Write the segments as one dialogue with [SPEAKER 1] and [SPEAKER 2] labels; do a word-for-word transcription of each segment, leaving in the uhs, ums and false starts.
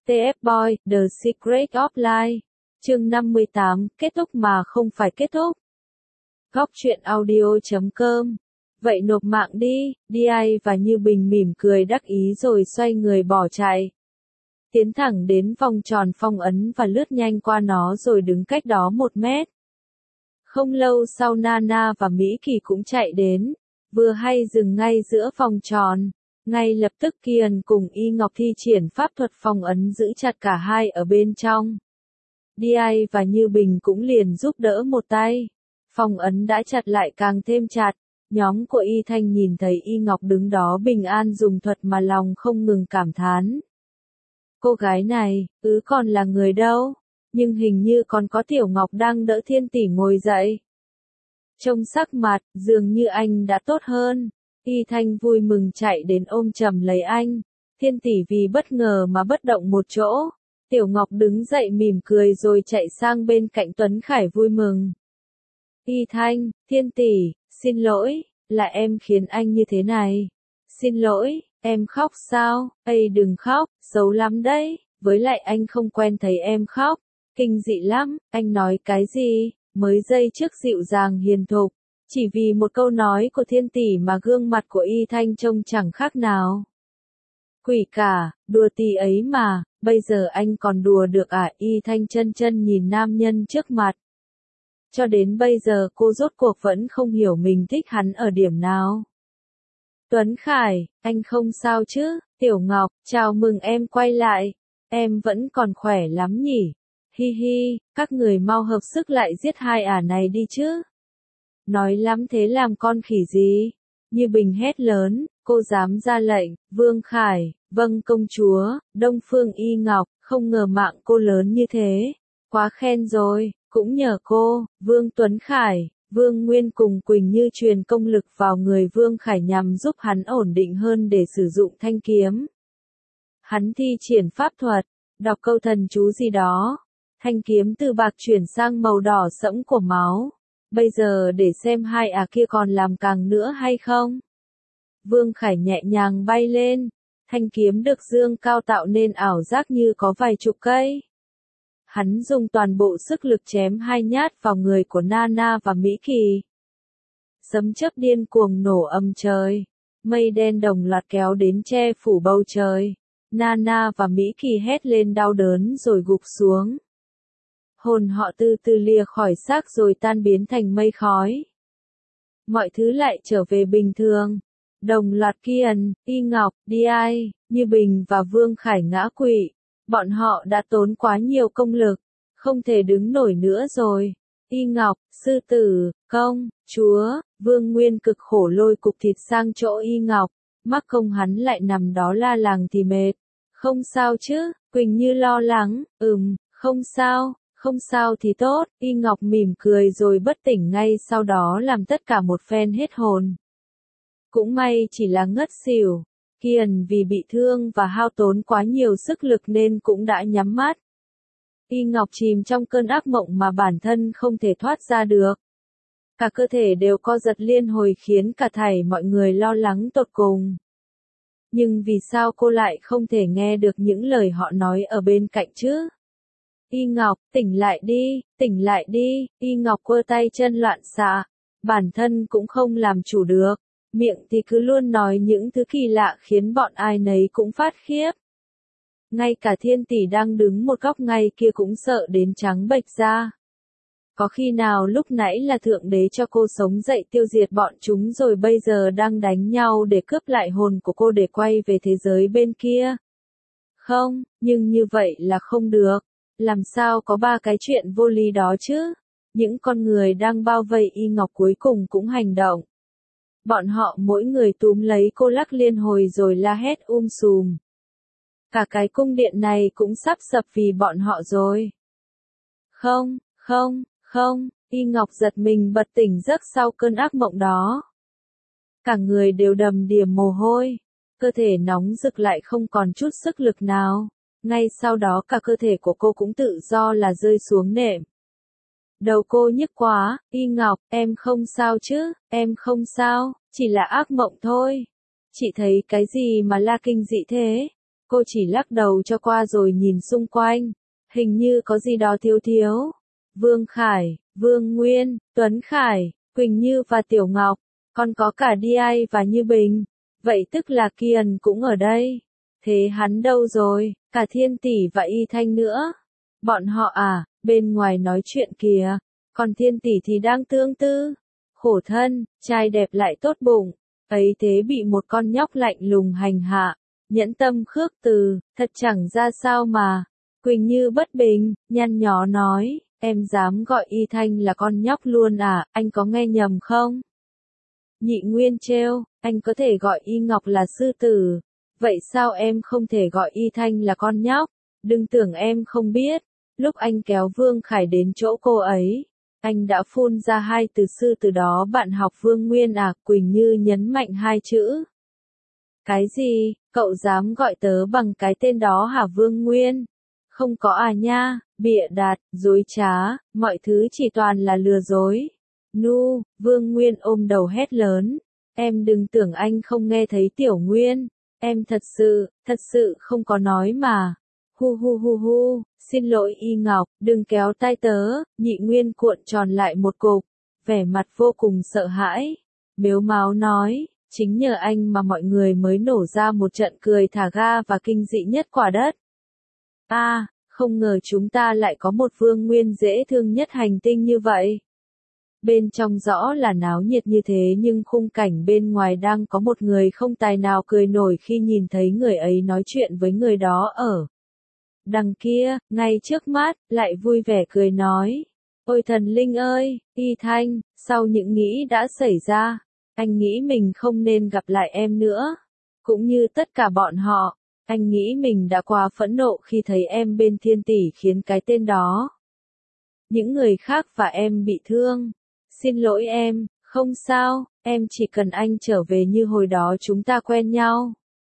[SPEAKER 1] tê ép Boy, The Secret of Life. Chương năm mươi tám, kết thúc mà không phải kết thúc. Góc truyện audio chấm com. Vậy nộp mạng đi, đê i và Như Bình mỉm cười đắc ý rồi xoay người bỏ chạy. Tiến thẳng đến vòng tròn phong ấn và lướt nhanh qua nó rồi đứng cách đó một mét. Không lâu sau Nana và Mỹ Kỳ cũng chạy đến, vừa hay dừng ngay giữa vòng tròn. Ngay lập tức Kian cùng Y Ngọc thi triển pháp thuật phong ấn giữ chặt cả hai ở bên trong. đê i và Như Bình cũng liền giúp đỡ một tay. Phong ấn đã chặt lại càng thêm chặt. Nhóm của Y Thanh nhìn thấy Y Ngọc đứng đó bình an dùng thuật mà lòng không ngừng cảm thán. Cô gái này, ứ còn là người đâu, nhưng hình như còn có Tiểu Ngọc đang đỡ Thiên Tỷ ngồi dậy. Trông sắc mặt, dường như anh đã tốt hơn. Y Thanh vui mừng chạy đến ôm chầm lấy anh. Thiên Tỷ vì bất ngờ mà bất động một chỗ. Tiểu Ngọc đứng dậy mỉm cười rồi chạy sang bên cạnh Tuấn Khải vui mừng. Y Thanh, Thiên Tỷ, xin lỗi, là em khiến anh như thế này. Xin lỗi, em khóc sao? Ây đừng khóc, xấu lắm đấy, với lại anh không quen thấy em khóc. Kinh dị lắm, anh nói cái gì? Mới giây trước dịu dàng hiền thục. Chỉ vì một câu nói của Thiên Tỷ mà gương mặt của Y Thanh trông chẳng khác nào. Quỷ cả, đùa tí ấy mà, bây giờ anh còn đùa được à? Y Thanh chân chân nhìn nam nhân trước mặt. Cho đến bây giờ cô rốt cuộc vẫn không hiểu mình thích hắn ở điểm nào. Tuấn Khải, anh không sao chứ? Tiểu Ngọc, chào mừng em quay lại. Em vẫn còn khỏe lắm nhỉ? Hi hi, các người mau hợp sức lại giết hai ả này đi chứ. Nói lắm thế làm con khỉ gì? Như Bình hét lớn, cô dám ra lệnh. Vương Khải, vâng công chúa. Đông Phương Y Ngọc, không ngờ mạng cô lớn như thế. Quá khen rồi, cũng nhờ cô. Vương Tuấn Khải, Vương Nguyên cùng Quỳnh Như truyền công lực vào người Vương Khải nhằm giúp hắn ổn định hơn để sử dụng thanh kiếm. Hắn thi triển pháp thuật, đọc câu thần chú gì đó. Thanh kiếm từ bạc chuyển sang màu đỏ sẫm của máu. Bây giờ để xem hai ả kia còn làm càng nữa hay không. Vương Khải nhẹ nhàng bay lên. Thanh kiếm được dương cao tạo nên ảo giác như có vài chục cây. Hắn dùng toàn bộ sức lực chém hai nhát vào người của Nana và Mỹ Kỳ. Sấm chớp điên cuồng nổ âm trời. Mây đen đồng loạt kéo đến che phủ bầu trời. Nana và Mỹ Kỳ hét lên đau đớn rồi gục xuống. Hồn họ từ từ lìa khỏi xác rồi tan biến thành mây khói. Mọi thứ lại trở về bình thường. Đồng loạt Kian, Y Ngọc, đê i, Như Bình và Vương Khải ngã quỵ. Bọn họ đã tốn quá nhiều công lực, không thể đứng nổi nữa rồi. Y Ngọc, sư tử, công, chúa, Vương Nguyên cực khổ lôi cục thịt sang chỗ Y Ngọc, mắc công hắn lại nằm đó la làng thì mệt. Không sao chứ? Quỳnh Như lo lắng, ừm, không sao, không sao thì tốt. Y Ngọc mỉm cười rồi bất tỉnh ngay sau đó làm tất cả một phen hết hồn. Cũng may chỉ là ngất xỉu. Kian vì bị thương và hao tốn quá nhiều sức lực nên cũng đã nhắm mắt. Y Ngọc chìm trong cơn ác mộng mà bản thân không thể thoát ra được. Cả cơ thể đều co giật liên hồi khiến cả thảy mọi người lo lắng tột cùng. Nhưng vì sao cô lại không thể nghe được những lời họ nói ở bên cạnh chứ? Y Ngọc, tỉnh lại đi, tỉnh lại đi. Y Ngọc quơ tay chân loạn xạ. Bản thân cũng không làm chủ được. Miệng thì cứ luôn nói những thứ kỳ lạ khiến bọn ai nấy cũng phát khiếp. Ngay cả Thiên Tỷ đang đứng một góc ngay kia cũng sợ đến trắng bệch ra. Có khi nào lúc nãy là Thượng Đế cho cô sống dậy tiêu diệt bọn chúng rồi bây giờ đang đánh nhau để cướp lại hồn của cô để quay về thế giới bên kia? Không, nhưng như vậy là không được. Làm sao có ba cái chuyện vô lý đó chứ? Những con người đang bao vây Y Ngọc cuối cùng cũng hành động. Bọn họ mỗi người túm lấy cô lắc liên hồi rồi la hét um sùm. Cả cái cung điện này cũng sắp sập vì bọn họ rồi. Không, không, không, Y Ngọc giật mình bật tỉnh giấc sau cơn ác mộng đó. Cả người đều đầm đìa mồ hôi, cơ thể nóng rực lại không còn chút sức lực nào. Ngay sau đó cả cơ thể của cô cũng tự do là rơi xuống nệm. Đầu cô nhức quá. Y Ngọc, em không sao chứ? Em không sao, chỉ là ác mộng thôi. Chị thấy cái gì mà la kinh dị thế? Cô chỉ lắc đầu cho qua rồi nhìn xung quanh. Hình như có gì đó thiếu thiếu. Vương Khải, Vương Nguyên, Tuấn Khải, Quỳnh Như và Tiểu Ngọc. Còn có cả đê i và Như Bình. Vậy tức là Kiền cũng ở đây. Thế hắn đâu rồi? Cả Thiên Tỷ và Y Thanh nữa. Bọn họ à, bên ngoài nói chuyện kìa. Còn Thiên Tỷ thì đang tương tư. Khổ thân, trai đẹp lại tốt bụng. Ấy thế bị một con nhóc lạnh lùng hành hạ. Nhẫn tâm khước từ, thật chẳng ra sao mà. Quỳnh Như bất bình, nhăn nhó nói, em dám gọi Y Thanh là con nhóc luôn à, anh có nghe nhầm không? Nhị Nguyên trêu, anh có thể gọi Y Ngọc là sư tử. Vậy sao em không thể gọi Y Thanh là con nhóc? Đừng tưởng em không biết. Lúc anh kéo Vương Khải đến chỗ cô ấy, anh đã phun ra hai từ sư từ đó bạn học Vương Nguyên à, Quỳnh Như nhấn mạnh hai chữ. Cái gì, cậu dám gọi tớ bằng cái tên đó hả Vương Nguyên? Không có à nha, bịa đặt, dối trá, mọi thứ chỉ toàn là lừa dối. Nu, Vương Nguyên ôm đầu hét lớn. Em đừng tưởng anh không nghe thấy Tiểu Nguyên. Em thật sự, thật sự không có nói mà. Hu hu hu hu, xin lỗi Y Ngọc, đừng kéo tay tớ. Nhị Nguyên cuộn tròn lại một cục, vẻ mặt vô cùng sợ hãi. Mếu máo nói, chính nhờ anh mà mọi người mới nổ ra một trận cười thả ga và kinh dị nhất quả đất. A, à, không ngờ chúng ta lại có một Vương Nguyên dễ thương nhất hành tinh như vậy. Bên trong rõ là náo nhiệt như thế nhưng khung cảnh bên ngoài đang có một người không tài nào cười nổi khi nhìn thấy người ấy nói chuyện với người đó ở đằng kia, ngay trước mắt, lại vui vẻ cười nói. Ôi thần linh ơi, Y Thanh, sau những nghĩ đã xảy ra, anh nghĩ mình không nên gặp lại em nữa. Cũng như tất cả bọn họ, anh nghĩ mình đã quá phẫn nộ khi thấy em bên Thiên Tỷ khiến cái tên đó. Những người khác và em bị thương. Xin lỗi em, không sao, em chỉ cần anh trở về như hồi đó chúng ta quen nhau.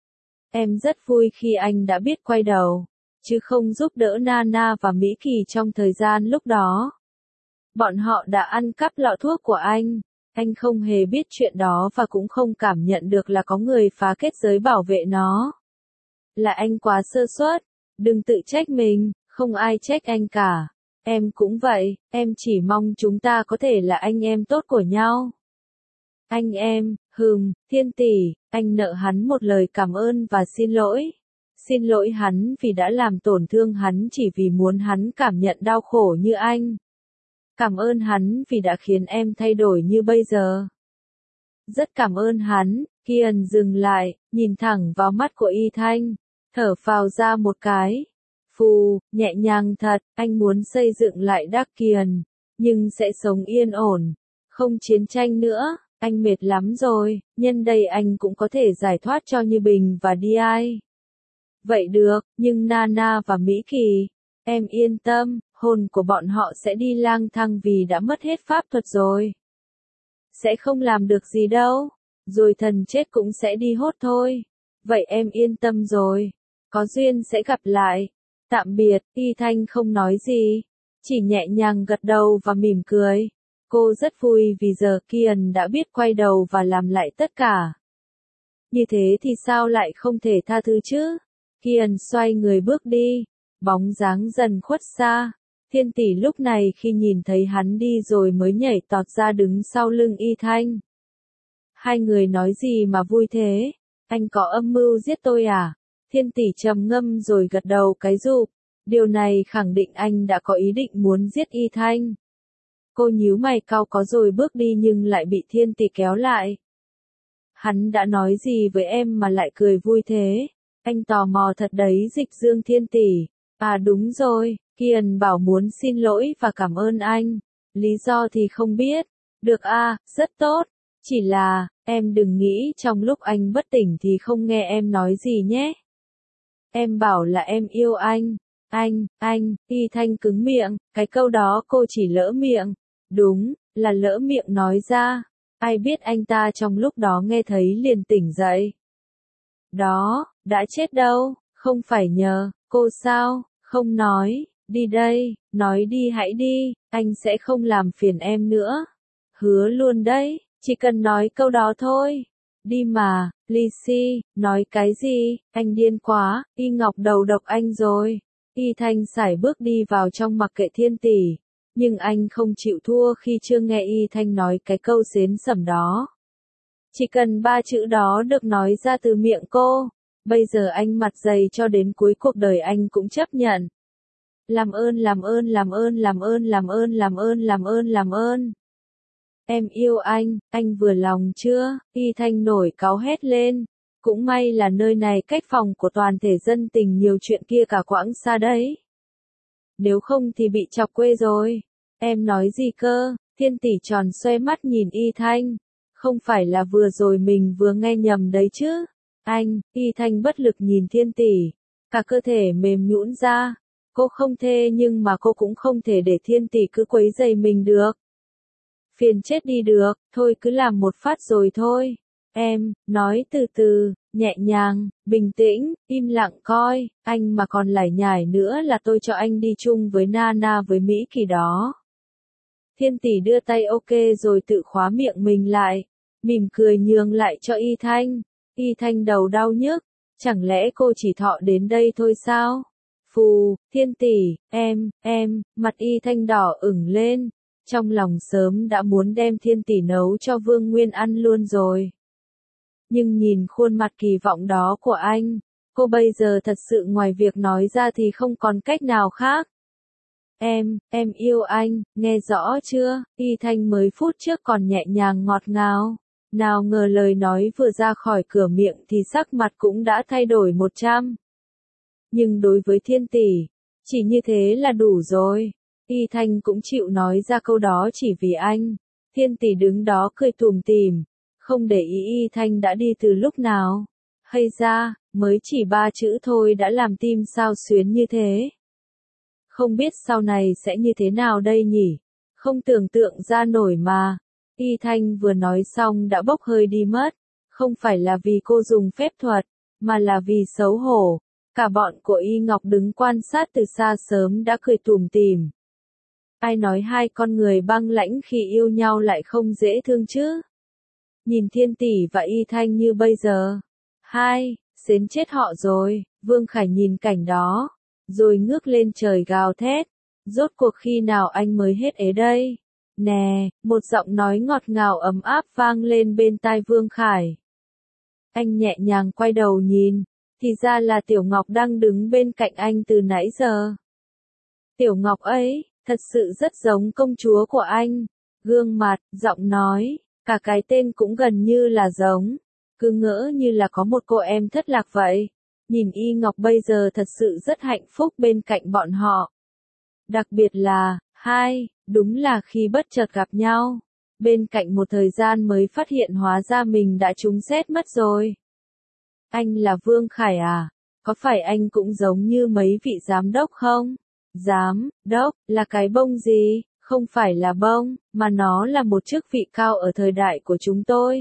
[SPEAKER 1] Em rất vui khi anh đã biết quay đầu, chứ không giúp đỡ Nana và Mỹ Kỳ trong thời gian lúc đó. Bọn họ đã ăn cắp lọ thuốc của anh, anh không hề biết chuyện đó và cũng không cảm nhận được là có người phá kết giới bảo vệ nó. Là anh quá sơ suất, đừng tự trách mình, không ai trách anh cả. Em cũng vậy, em chỉ mong chúng ta có thể là anh em tốt của nhau. Anh em, hừm, Thiên Tỷ, anh nợ hắn một lời cảm ơn và xin lỗi. Xin lỗi hắn vì đã làm tổn thương hắn chỉ vì muốn hắn cảm nhận đau khổ như anh. Cảm ơn hắn vì đã khiến em thay đổi như bây giờ. Rất cảm ơn hắn. Kiền dừng lại, nhìn thẳng vào mắt của Y Thanh, thở phào ra một cái. Phù, nhẹ nhàng thật, anh muốn xây dựng lại Đắc Kiền, nhưng sẽ sống yên ổn, không chiến tranh nữa, anh mệt lắm rồi, nhân đây anh cũng có thể giải thoát cho Như Bình và đê i. Vậy được, nhưng Nana và Mỹ Kỳ, em yên tâm, hồn của bọn họ sẽ đi lang thang vì đã mất hết pháp thuật rồi. Sẽ không làm được gì đâu, rồi thần chết cũng sẽ đi hốt thôi. Vậy em yên tâm rồi, có duyên sẽ gặp lại. Tạm biệt, Y Thanh không nói gì, chỉ nhẹ nhàng gật đầu và mỉm cười. Cô rất vui vì giờ Kiền đã biết quay đầu và làm lại tất cả. Như thế thì sao lại không thể tha thứ chứ? Kiền xoay người bước đi, bóng dáng dần khuất xa. Thiên Tỷ lúc này khi nhìn thấy hắn đi rồi mới nhảy tọt ra đứng sau lưng Y Thanh. Hai người nói gì mà vui thế? Anh có âm mưu giết tôi à? Thiên Tỷ trầm ngâm rồi gật đầu cái rụp. Điều này khẳng định anh đã có ý định muốn giết Y Thanh. Cô nhíu mày cau có rồi bước đi nhưng lại bị Thiên Tỷ kéo lại. Hắn đã nói gì với em mà lại cười vui thế? Anh tò mò thật đấy. Dịch Dương Thiên Tỷ. À đúng rồi, Kiền bảo muốn xin lỗi và cảm ơn anh. Lý do thì không biết. Được à, rất tốt. Chỉ là, em đừng nghĩ trong lúc anh bất tỉnh thì không nghe em nói gì nhé. Em bảo là em yêu anh. Anh, anh, Y Thanh cứng miệng, cái câu đó cô chỉ lỡ miệng. Đúng, là lỡ miệng nói ra. Ai biết anh ta trong lúc đó nghe thấy liền tỉnh dậy. Đó, đã chết đâu, không phải nhờ, cô sao, không nói, đi đây, nói đi hãy đi, anh sẽ không làm phiền em nữa. Hứa luôn đấy, chỉ cần nói câu đó thôi. Đi mà, Lizzy, nói cái gì, anh điên quá, Y Ngọc đầu độc anh rồi. Y Thanh sải bước đi vào trong mặc kệ Thiên Tỷ, nhưng anh không chịu thua khi chưa nghe Y Thanh nói cái câu xến xẩm đó. Chỉ cần ba chữ đó được nói ra từ miệng cô, bây giờ anh mặt dày cho đến cuối cuộc đời anh cũng chấp nhận. Làm ơn làm ơn làm ơn làm ơn làm ơn làm ơn làm ơn làm ơn. Em yêu anh, anh vừa lòng chưa? Y Thanh nổi cáu hét lên. Cũng may là nơi này cách phòng của toàn thể dân tình nhiều chuyện kia cả quãng xa đấy. Nếu không thì bị chọc quê rồi. Em nói gì cơ? Thiên Tỷ tròn xoe mắt nhìn Y Thanh. Không phải là vừa rồi mình vừa nghe nhầm đấy chứ? Anh, Y Thanh bất lực nhìn Thiên Tỷ. Cả cơ thể mềm nhũn ra. Cô không thê nhưng mà cô cũng không thể để Thiên Tỷ cứ quấy rầy mình được. Phiền chết đi được, thôi cứ làm một phát rồi thôi. Em, nói từ từ, nhẹ nhàng, bình tĩnh, im lặng coi, anh mà còn lải nhải nữa là tôi cho anh đi chung với Nana với Mỹ Kỳ đó. Thiên Tỷ đưa tay ok rồi tự khóa miệng mình lại, mỉm cười nhường lại cho Y Thanh. Y Thanh đầu đau nhức, chẳng lẽ cô chỉ thọ đến đây thôi sao? Phù, Thiên Tỷ, em, em, mặt Y Thanh đỏ ửng lên. Trong lòng sớm đã muốn đem Thiên Tỷ nấu cho Vương Nguyên ăn luôn rồi. Nhưng nhìn khuôn mặt kỳ vọng đó của anh, cô bây giờ thật sự ngoài việc nói ra thì không còn cách nào khác. Em, em yêu anh, nghe rõ chưa? Y Thanh mới phút trước còn nhẹ nhàng ngọt ngào. Nào ngờ lời nói vừa ra khỏi cửa miệng thì sắc mặt cũng đã thay đổi một trăm. Nhưng đối với Thiên Tỷ, chỉ như thế là đủ rồi. Y Thanh cũng chịu nói ra câu đó chỉ vì anh. Thiên Tỷ đứng đó cười tủm tỉm, không để ý Y Thanh đã đi từ lúc nào. Hay ra, mới chỉ ba chữ thôi đã làm tim xao xuyến như thế. Không biết sau này sẽ như thế nào đây nhỉ? Không tưởng tượng ra nổi mà. Y Thanh vừa nói xong đã bốc hơi đi mất. Không phải là vì cô dùng phép thuật, mà là vì xấu hổ. Cả bọn của Y Ngọc đứng quan sát từ xa sớm đã cười tủm tỉm. Ai nói hai con người băng lãnh khi yêu nhau lại không dễ thương chứ? Nhìn Thiên Tỷ và Y Thanh như bây giờ. Hai, xến chết họ rồi. Vương Khải nhìn cảnh đó, rồi ngước lên trời gào thét. Rốt cuộc khi nào anh mới hết ế đây? Nè, một giọng nói ngọt ngào ấm áp vang lên bên tai Vương Khải. Anh nhẹ nhàng quay đầu nhìn, thì ra là Tiểu Ngọc đang đứng bên cạnh anh từ nãy giờ. Tiểu Ngọc ấy, thật sự rất giống công chúa của anh. Gương mặt, giọng nói, cả cái tên cũng gần như là giống. Cứ ngỡ như là có một cô em thất lạc vậy. Nhìn Y Ngọc bây giờ thật sự rất hạnh phúc bên cạnh bọn họ. Đặc biệt là, hai, đúng là khi bất chợt gặp nhau. Bên cạnh một thời gian mới phát hiện hóa ra mình đã trúng xét mất rồi. Anh là Vương Khải à? Có phải anh cũng giống như mấy vị giám đốc không? Giám đốc, là cái bông gì? Không phải là bông, mà nó là một chức vị cao ở thời đại của chúng tôi.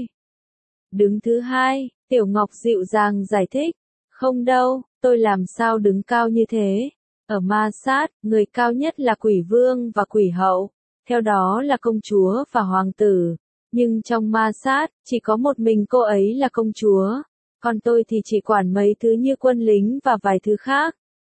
[SPEAKER 1] Đứng thứ hai, Tiểu Ngọc dịu dàng giải thích. Không đâu, tôi làm sao đứng cao như thế? Ở ma sát, người cao nhất là quỷ vương và quỷ hậu. Theo đó là công chúa và hoàng tử. Nhưng trong ma sát, chỉ có một mình cô ấy là công chúa. Còn tôi thì chỉ quản mấy thứ như quân lính và vài thứ khác.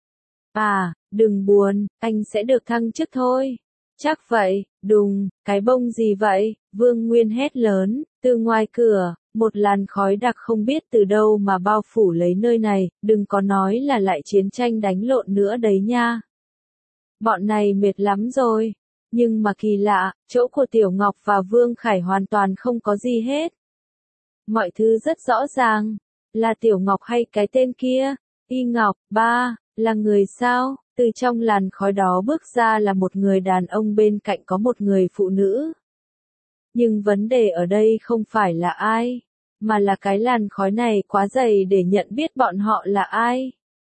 [SPEAKER 1] À, đừng buồn, anh sẽ được thăng chức thôi. Chắc vậy, đùng, cái bông gì vậy? Vương Nguyên hét lớn, từ ngoài cửa, một làn khói đặc không biết từ đâu mà bao phủ lấy nơi này, đừng có nói là lại chiến tranh đánh lộn nữa đấy nha. Bọn này mệt lắm rồi, nhưng mà kỳ lạ, chỗ của Tiểu Ngọc và Vương Khải hoàn toàn không có gì hết. Mọi thứ rất rõ ràng, là Tiểu Ngọc hay cái tên kia, Y Ngọc, ba, là người sao? Từ trong làn khói đó bước ra là một người đàn ông bên cạnh có một người phụ nữ. Nhưng vấn đề ở đây không phải là ai, mà là cái làn khói này quá dày để nhận biết bọn họ là ai.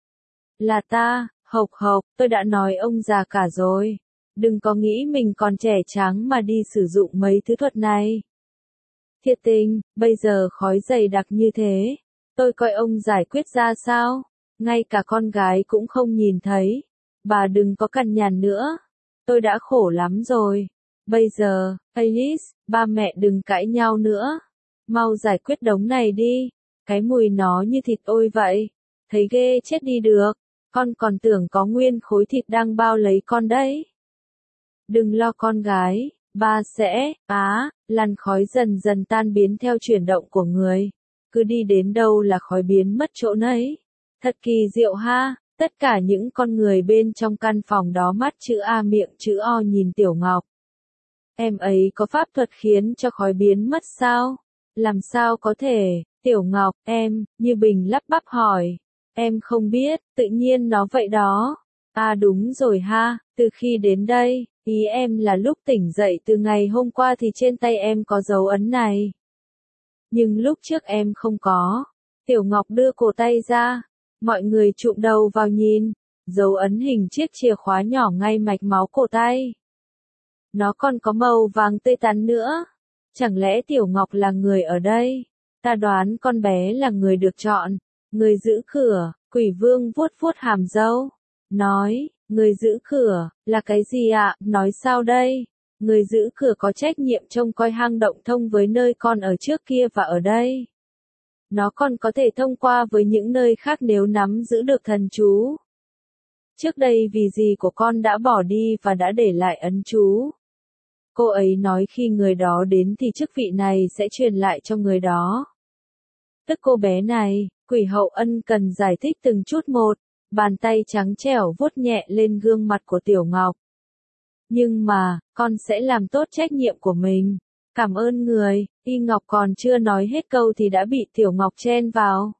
[SPEAKER 1] Là ta, Hộc Hộc, tôi đã nói ông già cả rồi. Đừng có nghĩ mình còn trẻ trắng mà đi sử dụng mấy thứ thuật này. Thiệt tình, bây giờ khói dày đặc như thế, tôi coi ông giải quyết ra sao? Ngay cả con gái cũng không nhìn thấy. Bà đừng có cằn nhằn nữa. Tôi đã khổ lắm rồi. Bây giờ, Alice, ba mẹ đừng cãi nhau nữa. mau giải quyết đống này đi, cái mùi nó như thịt ôi vậy, thấy ghê chết đi được, con còn tưởng có nguyên khối thịt đang bao lấy con đấy. Đừng lo con gái, ba sẽ, á, làn khói dần dần tan biến theo chuyển động của người, cứ đi đến đâu là khói biến mất chỗ nấy. Thật kỳ diệu ha, tất cả những con người bên trong căn phòng đó mắt chữ A miệng chữ O nhìn Tiểu Ngọc. Em ấy có pháp thuật khiến cho khói biến mất sao? Làm sao có thể, Tiểu Ngọc, em, Như Bình lắp bắp hỏi. Em không biết, tự nhiên nó vậy đó. À đúng rồi ha, từ khi đến đây, ý em là lúc tỉnh dậy từ ngày hôm qua thì trên tay em có dấu ấn này. Nhưng lúc trước em không có. Tiểu Ngọc đưa cổ tay ra. Mọi người chụm đầu vào nhìn. Dấu ấn hình chiếc chìa khóa nhỏ ngay mạch máu cổ tay. Nó còn có màu vàng tươi tắn nữa. Chẳng lẽ Tiểu Ngọc là người ở đây? Ta đoán con bé là người được chọn. Người giữ cửa, Quỷ Vương vuốt vuốt hàm râu. Nói, người giữ cửa, là cái gì ạ? Nói sao đây? Người giữ cửa có trách nhiệm trông coi hang động thông với nơi con ở trước kia và ở đây. Nó còn có thể thông qua với những nơi khác nếu nắm giữ được thần chú. Trước đây vì gì của con đã bỏ đi và đã để lại ấn chú. Cô ấy nói khi người đó đến thì chức vị này sẽ truyền lại cho người đó. Tức cô bé này, Quỷ Hậu ân cần giải thích từng chút một, bàn tay trắng trẻo vuốt nhẹ lên gương mặt của Tiểu Ngọc. Nhưng mà, con sẽ làm tốt trách nhiệm của mình. Cảm ơn người, Y Ngọc còn chưa nói hết câu thì đã bị Tiểu Ngọc chen vào.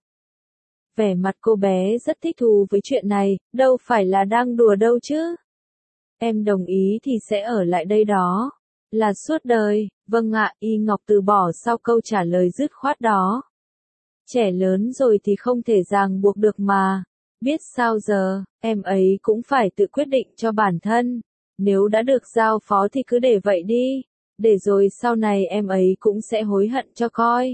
[SPEAKER 1] Vẻ mặt cô bé rất thích thú với chuyện này, đâu phải là đang đùa đâu chứ. Em đồng ý thì sẽ ở lại đây đó. Là suốt đời, vâng ạ, Y Ngọc từ bỏ sau câu trả lời dứt khoát đó. Trẻ lớn rồi thì không thể ràng buộc được mà. Biết sao giờ, em ấy cũng phải tự quyết định cho bản thân. Nếu đã được giao phó thì cứ để vậy đi. Để rồi sau này em ấy cũng sẽ hối hận cho coi.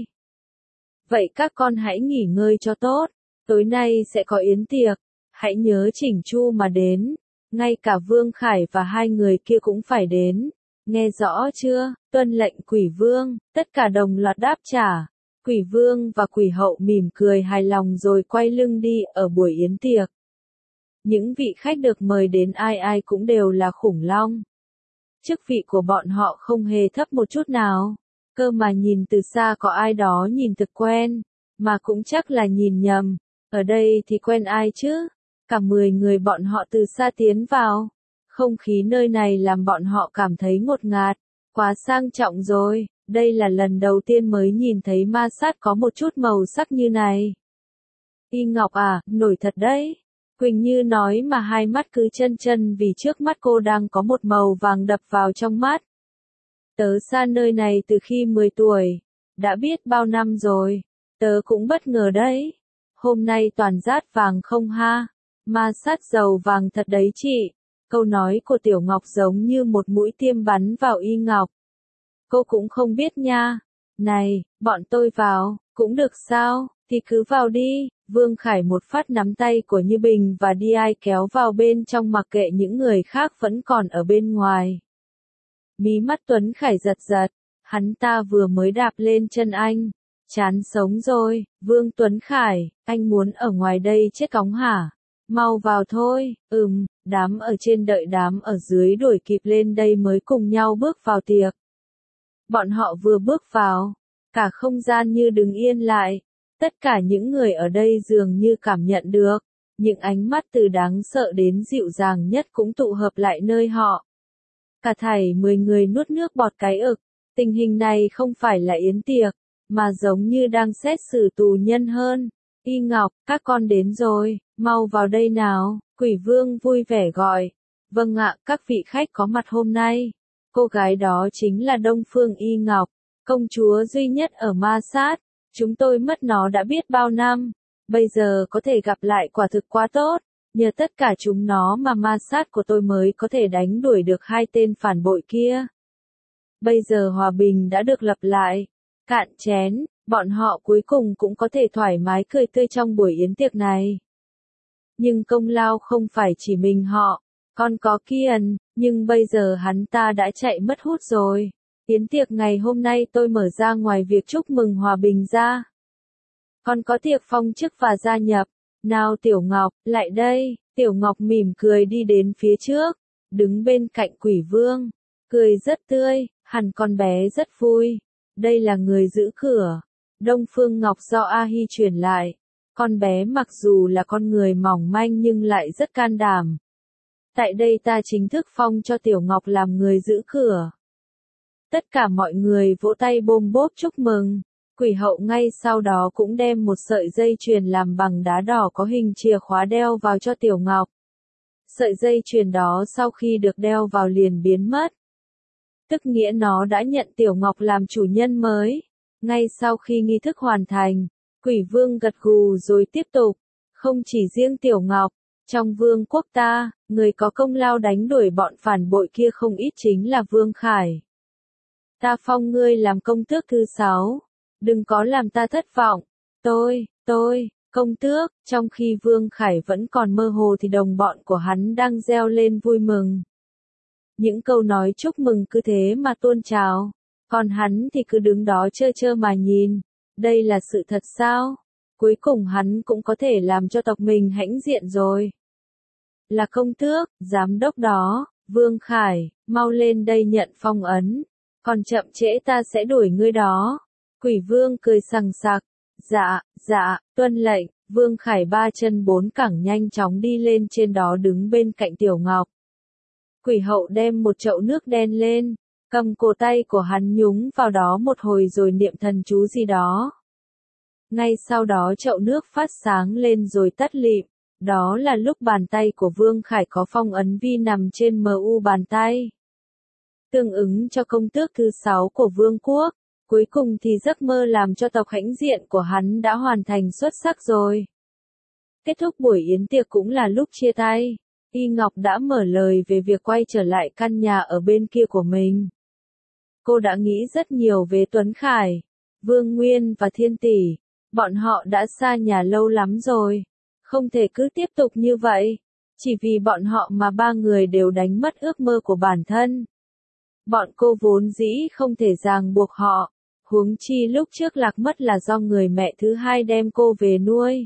[SPEAKER 1] Vậy các con hãy nghỉ ngơi cho tốt. Tối nay sẽ có yến tiệc. Hãy nhớ chỉnh chu mà đến. Ngay cả Vương Khải và hai người kia cũng phải đến. Nghe rõ chưa? Tuân lệnh Quỷ Vương. Tất cả đồng loạt đáp trả. Quỷ Vương và Quỷ Hậu mỉm cười hài lòng rồi quay lưng đi ở buổi yến tiệc. Những vị khách được mời đến ai ai cũng đều là khủng long. Chức vị của bọn họ không hề thấp một chút nào. Cơ mà nhìn từ xa có ai đó nhìn thực quen. Mà cũng chắc là nhìn nhầm. Ở đây thì quen ai chứ? Cả mười người bọn họ từ xa tiến vào. Không khí nơi này làm bọn họ cảm thấy ngột ngạt. Quá sang trọng rồi. Đây là lần đầu tiên mới nhìn thấy ma sát có một chút màu sắc như này. Y Ngọc à, nổi thật đấy. Quỳnh Như nói mà hai mắt cứ chân chân vì trước mắt cô đang có một màu vàng đập vào trong mắt. Tớ xa nơi này từ khi mười tuổi. Đã biết bao năm rồi. Tớ cũng bất ngờ đấy. Hôm nay toàn rát vàng không ha. Ma sát dầu vàng thật đấy chị. Câu nói của Tiểu Ngọc giống như một mũi tiêm bắn vào Y Ngọc. Cô cũng không biết nha. Này, bọn tôi vào, cũng được sao, thì cứ vào đi. Vương Khải một phát nắm tay của Như Bình và đi ai kéo vào bên trong mặc kệ những người khác vẫn còn ở bên ngoài. Mí mắt Tuấn Khải giật giật, hắn ta vừa mới đạp lên chân anh. Chán sống rồi, Vương Tuấn Khải, anh muốn ở ngoài đây chết cóng hả? Mau vào thôi, ừm, đám ở trên đợi đám ở dưới đuổi kịp lên đây mới cùng nhau bước vào tiệc. Bọn họ vừa bước vào, cả không gian như đứng yên lại. Tất cả những người ở đây dường như cảm nhận được, những ánh mắt từ đáng sợ đến dịu dàng nhất cũng tụ hợp lại nơi họ. Cả thảy mười người nuốt nước bọt cái ực, tình hình này không phải là yến tiệc, mà giống như đang xét xử tù nhân hơn. Y Ngọc, các con đến rồi, mau vào đây nào, Quỷ Vương vui vẻ gọi. Vâng ạ, các vị khách có mặt hôm nay. Cô gái đó chính là Đông Phương Y Ngọc, công chúa duy nhất ở Ma Sát. Chúng tôi mất nó đã biết bao năm, bây giờ có thể gặp lại quả thực quá tốt, nhờ tất cả chúng nó mà Ma Sát của tôi mới có thể đánh đuổi được hai tên phản bội kia. Bây giờ hòa bình đã được lập lại, cạn chén, bọn họ cuối cùng cũng có thể thoải mái cười tươi trong buổi yến tiệc này. Nhưng công lao không phải chỉ mình họ, còn có Kian, nhưng bây giờ hắn ta đã chạy mất hút rồi. Yến tiệc ngày hôm nay tôi mở ra ngoài việc chúc mừng hòa bình ra. Còn có tiệc phong chức và gia nhập. Nào Tiểu Ngọc, lại đây. Tiểu Ngọc mỉm cười đi đến phía trước, đứng bên cạnh Quỷ Vương, cười rất tươi, hẳn con bé rất vui. Đây là người giữ cửa. Đông Phương Ngọc do A Hi truyền lại. Con bé mặc dù là con người mỏng manh nhưng lại rất can đảm. Tại đây ta chính thức phong cho Tiểu Ngọc làm người giữ cửa. Tất cả mọi người vỗ tay bôm bốp chúc mừng. Quỷ hậu ngay sau đó cũng đem một sợi dây chuyền làm bằng đá đỏ có hình chìa khóa đeo vào cho Tiểu Ngọc. Sợi dây chuyền đó sau khi được đeo vào liền biến mất. Tức nghĩa nó đã nhận Tiểu Ngọc làm chủ nhân mới. Ngay sau khi nghi thức hoàn thành, Quỷ Vương gật gù rồi tiếp tục. Không chỉ riêng Tiểu Ngọc, trong vương quốc ta, người có công lao đánh đuổi bọn phản bội kia không ít chính là Vương Khải. Ta phong ngươi làm công tước thứ sáu. Đừng có làm ta thất vọng. Tôi, tôi, công tước, trong khi Vương Khải vẫn còn mơ hồ thì đồng bọn của hắn đang reo lên vui mừng. Những câu nói chúc mừng cứ thế mà tuôn trào. Còn hắn thì cứ đứng đó trơ trơ mà nhìn. Đây là sự thật sao? Cuối cùng hắn cũng có thể làm cho tộc mình hãnh diện rồi. Là công tước, giám đốc đó, Vương Khải, mau lên đây nhận phong ấn. Còn chậm trễ ta sẽ đuổi ngươi đó. Quỷ Vương cười sằng sặc. Dạ, dạ, tuân lệnh. Vương Khải ba chân bốn cẳng nhanh chóng đi lên trên đó đứng bên cạnh Tiểu Ngọc. Quỷ hậu đem một chậu nước đen lên, cầm cổ tay của hắn nhúng vào đó một hồi rồi niệm thần chú gì đó. Ngay sau đó chậu nước phát sáng lên rồi tắt lịm. Đó là lúc bàn tay của Vương Khải có phong ấn vi nằm trên em u bàn tay. Tương ứng cho công tước thứ sáu của Vương quốc. Cuối cùng thì giấc mơ làm cho tộc hãnh diện của hắn đã hoàn thành xuất sắc rồi. Kết thúc buổi yến tiệc cũng là lúc chia tay. Y Ngọc đã mở lời về việc quay trở lại căn nhà ở bên kia của mình. Cô đã nghĩ rất nhiều về Tuấn Khải, Vương Nguyên và Thiên Tỷ. Bọn họ đã xa nhà lâu lắm rồi. Không thể cứ tiếp tục như vậy. Chỉ vì bọn họ mà ba người đều đánh mất ước mơ của bản thân. Bọn cô vốn dĩ không thể ràng buộc họ. Huống chi lúc trước lạc mất là do người mẹ thứ hai đem cô về nuôi.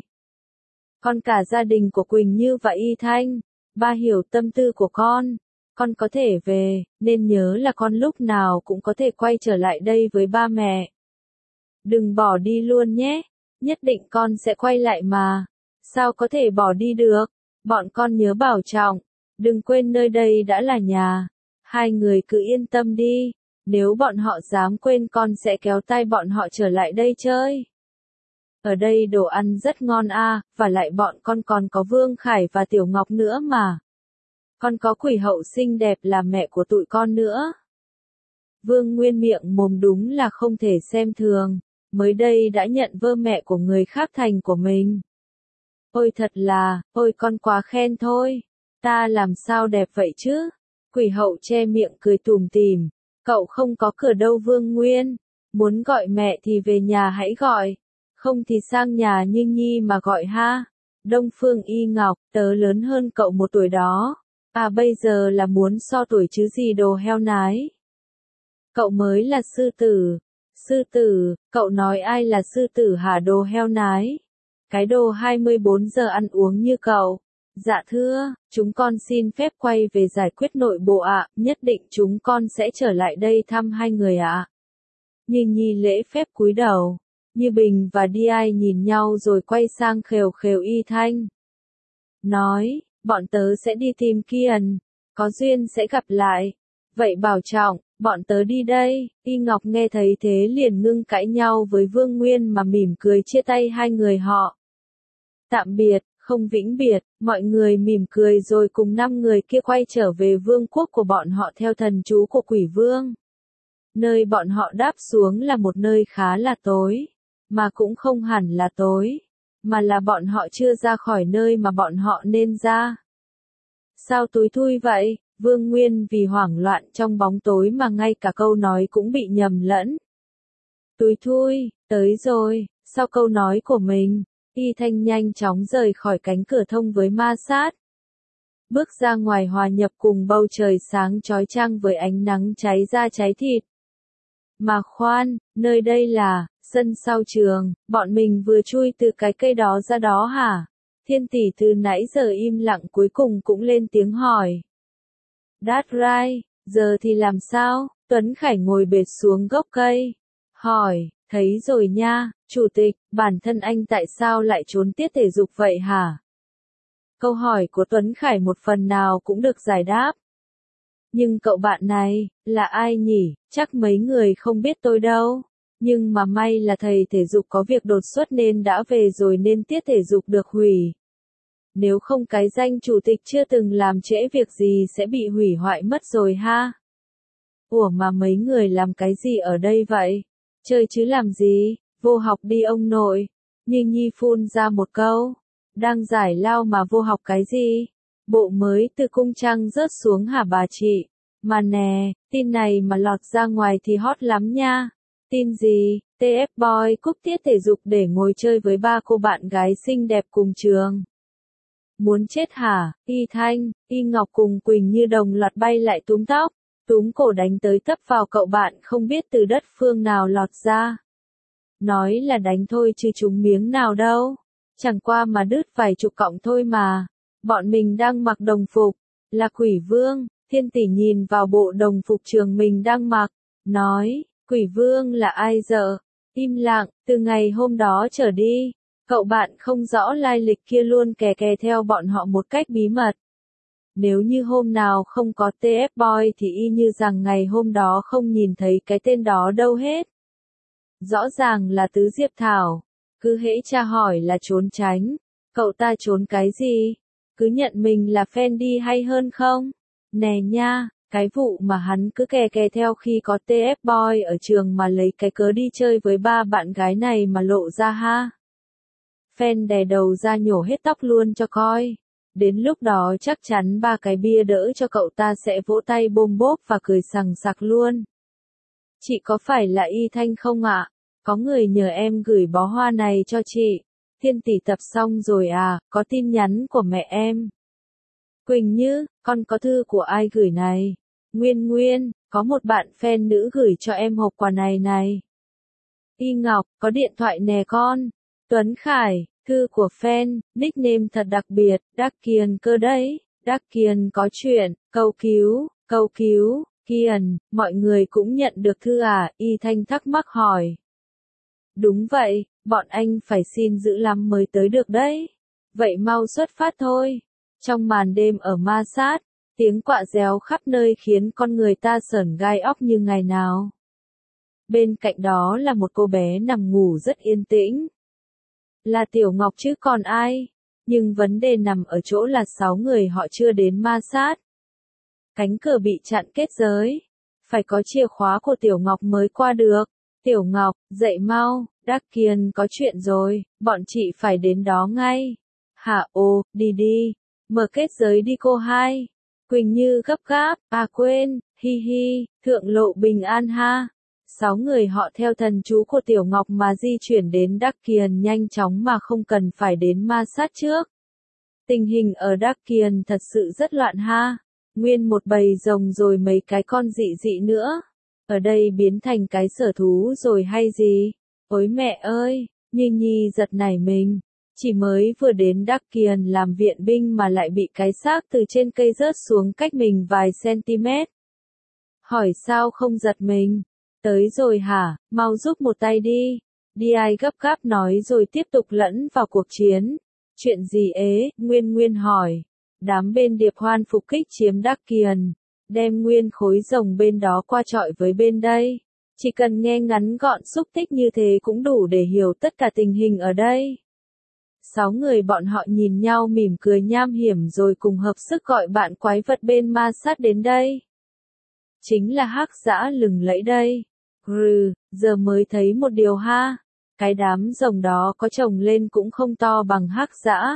[SPEAKER 1] Còn cả gia đình của Quỳnh Như và Y Thanh, ba hiểu tâm tư của con. Con có thể về, nên nhớ là con lúc nào cũng có thể quay trở lại đây với ba mẹ. Đừng bỏ đi luôn nhé, nhất định con sẽ quay lại mà. Sao có thể bỏ đi được, bọn con nhớ bảo trọng, đừng quên nơi đây đã là nhà. Hai người cứ yên tâm đi. Nếu bọn họ dám quên con sẽ kéo tay bọn họ trở lại đây chơi. Ở đây đồ ăn rất ngon a, và lại bọn con còn có Vương Khải và Tiểu Ngọc nữa mà. Còn có quỷ hậu xinh đẹp là mẹ của tụi con nữa. Vương Nguyên miệng mồm đúng là không thể xem thường, mới đây đã nhận vơ mẹ của người khác thành của mình. Ôi thật là, ôi con quá khen thôi, ta làm sao đẹp vậy chứ? Quỷ hậu che miệng cười tủm tỉm. Cậu không có cửa đâu Vương Nguyên, muốn gọi mẹ thì về nhà hãy gọi, không thì sang nhà Như Nhi mà gọi ha. Đông Phương Y Ngọc, tớ lớn hơn cậu một tuổi đó, à bây giờ là muốn so tuổi chứ gì đồ heo nái. Cậu mới là sư tử, sư tử, cậu nói ai là sư tử hả đồ heo nái? Cái đồ hai mươi bốn giờ ăn uống như cậu. Dạ thưa, chúng con xin phép quay về giải quyết nội bộ ạ, nhất định chúng con sẽ trở lại đây thăm hai người ạ. Như Nhi lễ phép cúi đầu, Như Bình và Đi Ai nhìn nhau rồi quay sang khều khều Y Thanh. Nói, bọn tớ sẽ đi tìm Kiền, có duyên sẽ gặp lại, vậy bảo trọng, bọn tớ đi đây. Y Ngọc nghe thấy thế liền ngưng cãi nhau với Vương Nguyên mà mỉm cười chia tay hai người họ. Tạm biệt. Không vĩnh biệt, mọi người mỉm cười rồi cùng năm người kia quay trở về vương quốc của bọn họ theo thần chú của Quỷ Vương. Nơi bọn họ đáp xuống là một nơi khá là tối, mà cũng không hẳn là tối, mà là bọn họ chưa ra khỏi nơi mà bọn họ nên ra. Sao tối thui vậy? Vương Nguyên vì hoảng loạn trong bóng tối mà ngay cả câu nói cũng bị nhầm lẫn. Tối thui, tới rồi, sau câu nói của mình. Y Thanh nhanh chóng rời khỏi cánh cửa thông với ma sát. Bước ra ngoài hòa nhập cùng bầu trời sáng chói chang với ánh nắng cháy da cháy thịt. Mà khoan, nơi đây là sân sau trường, bọn mình vừa chui từ cái cây đó ra đó hả? Thiên tỷ từ nãy giờ im lặng cuối cùng cũng lên tiếng hỏi. That's right, giờ thì làm sao? Tuấn Khải ngồi bệt xuống gốc cây. Hỏi, thấy rồi nha, chủ tịch, bản thân anh tại sao lại trốn tiết thể dục vậy hả? Câu hỏi của Tuấn Khải một phần nào cũng được giải đáp. Nhưng cậu bạn này, là ai nhỉ? Chắc mấy người không biết tôi đâu. Nhưng mà may là thầy thể dục có việc đột xuất nên đã về rồi nên tiết thể dục được hủy. Nếu không cái danh chủ tịch chưa từng làm trễ việc gì sẽ bị hủy hoại mất rồi ha. Ủa mà mấy người làm cái gì ở đây vậy? Chơi chứ làm gì? Vô học đi ông nội. Nhi Nhi phun ra một câu. Đang giải lao mà vô học cái gì? Bộ mới từ cung trăng rớt xuống hả bà chị? Mà nè, tin này mà lọt ra ngoài thì hot lắm nha. Tin gì? tê ép Boy cúp tiết thể dục để ngồi chơi với ba cô bạn gái xinh đẹp cùng trường. Muốn chết hả? Y Thanh, Y Ngọc cùng Quỳnh Như đồng loạt bay lại túm tóc, túm cổ đánh tới tấp vào cậu bạn không biết từ đất phương nào lọt ra. Nói là đánh thôi chứ trúng miếng nào đâu. Chẳng qua mà đứt vài chục cọng thôi mà. Bọn mình đang mặc đồng phục, là Quỷ Vương. Thiên tỷ nhìn vào bộ đồng phục trường mình đang mặc, nói, Quỷ Vương là ai dợ? Im lặng, từ ngày hôm đó trở đi, cậu bạn không rõ lai lịch kia luôn kè kè theo bọn họ một cách bí mật. Nếu như hôm nào không có tê ép Boy thì y như rằng ngày hôm đó không nhìn thấy cái tên đó đâu hết. Rõ ràng là Tứ Diệp Thảo, cứ hễ tra hỏi là trốn tránh, cậu ta trốn cái gì? Cứ nhận mình là fan đi hay hơn không? Nè nha, cái vụ mà hắn cứ kè kè theo khi có tê ép Boy ở trường mà lấy cái cớ đi chơi với ba bạn gái này mà lộ ra ha. Fan đè đầu ra nhổ hết tóc luôn cho coi. Đến lúc đó chắc chắn ba cái bia đỡ cho cậu ta sẽ vỗ tay bôm bốp và cười sằng sặc luôn. Chị có phải là Y Thanh không ạ? Có người nhờ em gửi bó hoa này cho chị. Thiên tỷ tập xong rồi à, có tin nhắn của mẹ em. Quỳnh Như, con có thư của ai gửi này? Nguyên Nguyên, có một bạn fan nữ gửi cho em hộp quà này này. Y Ngọc, có điện thoại nè con. Tuấn Khải, thư của fan, nickname thật đặc biệt, Đắc Kiền cơ đấy. Đắc Kiền có chuyện, cầu cứu, cầu cứu, Kiền, mọi người cũng nhận được thư à? Y Thanh thắc mắc hỏi. Đúng vậy, bọn anh phải xin giữ lắm mới tới được đấy. Vậy mau xuất phát thôi. Trong màn đêm ở ma sát, tiếng quạ réo khắp nơi khiến con người ta sởn gai óc như ngày nào. Bên cạnh đó là một cô bé nằm ngủ rất yên tĩnh. Là Tiểu Ngọc chứ còn ai. Nhưng vấn đề nằm ở chỗ là sáu người họ chưa đến ma sát. Cánh cửa bị chặn kết giới. Phải có chìa khóa của Tiểu Ngọc mới qua được. Tiểu Ngọc, dậy mau, Đắc Kiền có chuyện rồi, bọn chị phải đến đó ngay. Hả ồ, đi đi. Mở kết giới đi cô hai. Quỳnh Như gấp gáp, à quên, hi hi, thượng lộ bình an ha. Sáu người họ theo thần chú của Tiểu Ngọc mà di chuyển đến Đắc Kiền nhanh chóng mà không cần phải đến ma sát trước. Tình hình ở Đắc Kiền thật sự rất loạn ha. Nguyên một bầy rồng rồi mấy cái con dị dị nữa. Ở đây biến thành cái sở thú rồi hay gì? Ôi mẹ ơi, Nhi Nhi giật nảy mình. Chỉ mới vừa đến Đắc Kiền làm viện binh mà lại bị cái xác từ trên cây rớt xuống cách mình vài cm. Hỏi sao không giật mình? Tới rồi hả, mau giúp một tay đi. Đi ai gấp gáp nói rồi tiếp tục lẫn vào cuộc chiến. Chuyện gì ế, Nguyên Nguyên hỏi. Đám bên Điệp Hoan phục kích chiếm Đắc Kiền. Đem nguyên khối rồng bên đó qua trọi với bên đây. Chỉ cần nghe ngắn gọn xúc tích như thế cũng đủ để hiểu tất cả tình hình ở đây. Sáu người bọn họ nhìn nhau mỉm cười nham hiểm rồi cùng hợp sức gọi bạn quái vật bên ma sát đến đây. Chính là hắc dã lừng lẫy đây. Rừ, giờ mới thấy một điều ha. Cái đám rồng đó có chồng lên cũng không to bằng hắc dã.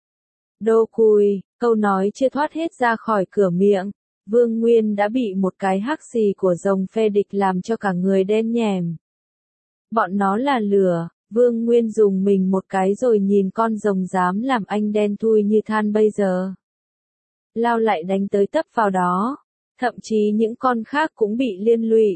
[SPEAKER 1] Đô cùi, câu nói chưa thoát hết ra khỏi cửa miệng. Vương Nguyên đã bị một cái hắc xì của rồng phe địch làm cho cả người đen nhèm. Bọn nó là lửa, Vương Nguyên dùng mình một cái rồi nhìn con rồng dám làm anh đen thui như than bây giờ. Lao lại đánh tới tấp vào đó. Thậm chí những con khác cũng bị liên lụy.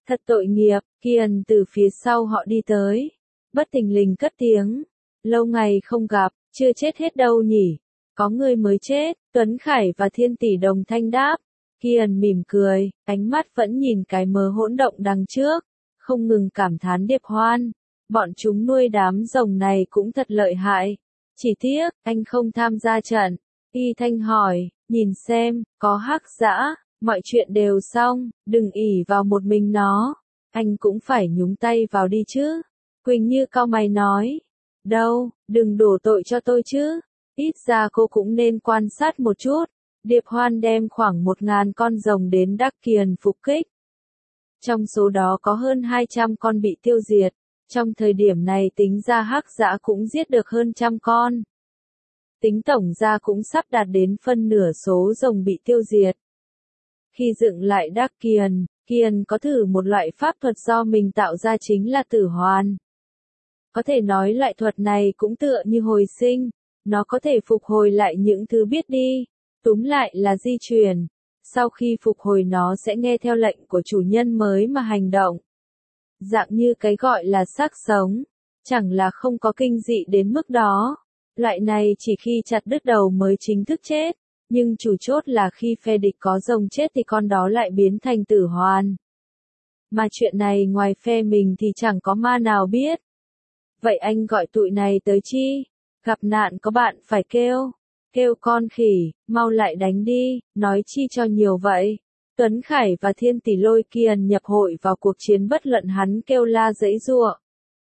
[SPEAKER 1] Thật tội nghiệp, Kiền từ phía sau họ đi tới. Bất thình lình cất tiếng. Lâu ngày không gặp, chưa chết hết đâu nhỉ. Có người mới chết, Tuấn Khải và Thiên Tỷ đồng thanh đáp. Kiền mỉm cười, ánh mắt vẫn nhìn cái mớ hỗn động đằng trước, không ngừng cảm thán Điệp Hoan. Bọn chúng nuôi đám rồng này cũng thật lợi hại. Chỉ tiếc, anh không tham gia trận. Y Thanh hỏi, nhìn xem, có Hắc Dã, mọi chuyện đều xong, đừng ỷ vào một mình nó. Anh cũng phải nhúng tay vào đi chứ. Quỳnh Như cau mày nói. Đâu, đừng đổ tội cho tôi chứ. Ít ra cô cũng nên quan sát một chút. Điệp Hoan đem khoảng một ngàn con rồng đến Đắc Kiền phục kích. Trong số đó có hơn hai trăm con bị tiêu diệt. Trong thời điểm này tính ra Hắc Dã cũng giết được hơn trăm con. Tính tổng ra cũng sắp đạt đến phân nửa số rồng bị tiêu diệt. Khi dựng lại Đắc Kiền, Kiền có thử một loại pháp thuật do mình tạo ra chính là tử hoàn. Có thể nói loại thuật này cũng tựa như hồi sinh, nó có thể phục hồi lại những thứ biết đi, túm lại là di truyền. Sau khi phục hồi nó sẽ nghe theo lệnh của chủ nhân mới mà hành động. Dạng như cái gọi là xác sống, chẳng là không có kinh dị đến mức đó. Loại này chỉ khi chặt đứt đầu mới chính thức chết, nhưng chủ chốt là khi phe địch có rồng chết thì con đó lại biến thành tử hoàn. Mà chuyện này ngoài phe mình thì chẳng có ma nào biết. Vậy anh gọi tụi này tới chi? Gặp nạn có bạn phải kêu. Kêu con khỉ, mau lại đánh đi, nói chi cho nhiều vậy. Tuấn Khải và Thiên Tỷ lôi Kiền nhập hội vào cuộc chiến bất luận hắn kêu la giãy giụa.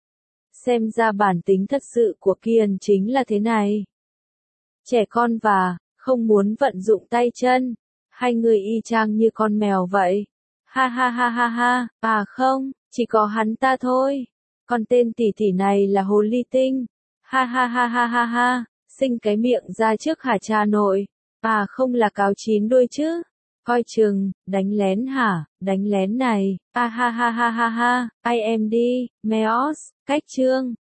[SPEAKER 1] Xem ra bản tính thật sự của Kiền chính là thế này. Trẻ con và, không muốn vận dụng tay chân. Hai người y chang như con mèo vậy. Ha ha ha ha ha, à không, chỉ có hắn ta thôi. Còn tên tỷ tỷ này là hồ ly tinh. Ha ha ha ha ha ha, sinh cái miệng ra trước hả cha nội. À không là cáo chín đuôi chứ. Coi chừng, đánh lén hả, đánh lén này. À ha ha ha ha ha, ai em đi, Meos, cách chương.